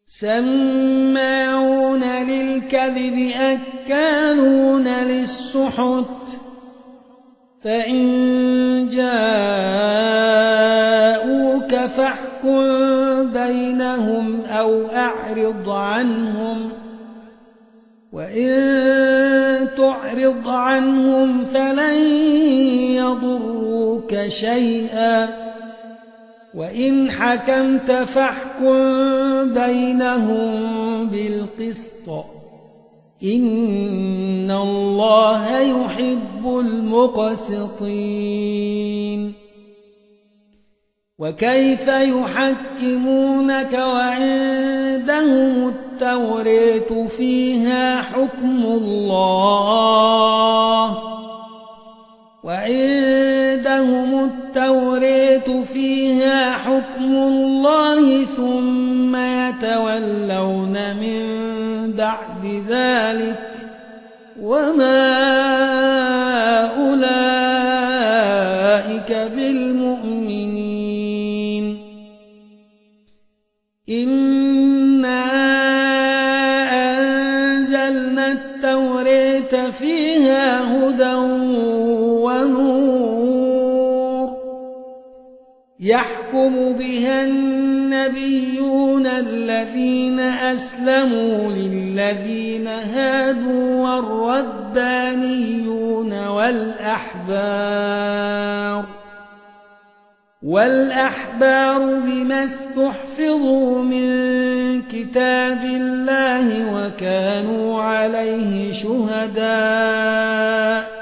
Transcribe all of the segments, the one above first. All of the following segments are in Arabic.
سماعون للكذب أكالون للسحت فإن جاءوك فاحكم بينهم أو أعرض عنهم وإن تعرض عنهم فلن يضروك شيئا وإن حكمت فاحكم بينهم بالقسط إن الله يحب المقسطين وكيف يحكمونك وعندهم التوراة فيها حكم الله ثم يتولون من بعد ذلك وما أولئك بالمؤمنين إنا أنزلنا التوراة فيها هدى ونور يحكم بها النبيون الذين أسلموا للذين هادوا والأحبار بما استحفظوا من كتاب الله وكانوا عليه شهداء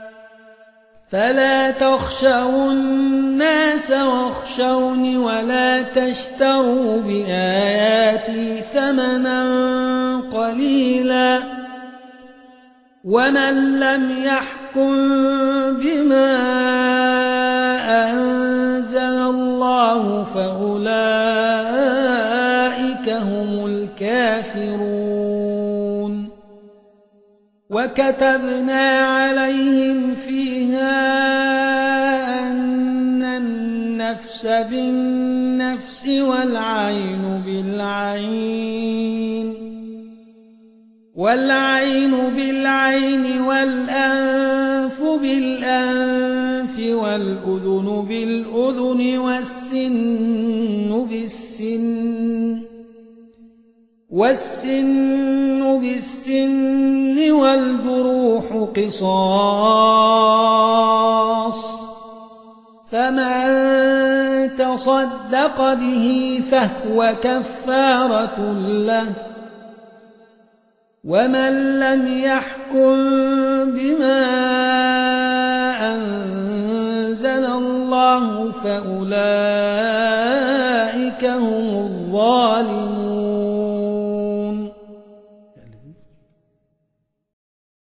فلا تخشوا الناس واخشوني ولا تشتروا بآياتي ثمنا قليلا ومن لم يحكم بما أنزل الله فأولئك هم الكافرون وكتبنا عليهم فيها أن النفس بالنفس والعين بالعين والأنف بالأنف والأذن بالأذن والسن بالسن والجروح قصاص فمن تصدق به فهو كفارة له ومن لم يحكم بما أنزل الله فأولئك هم الظالمون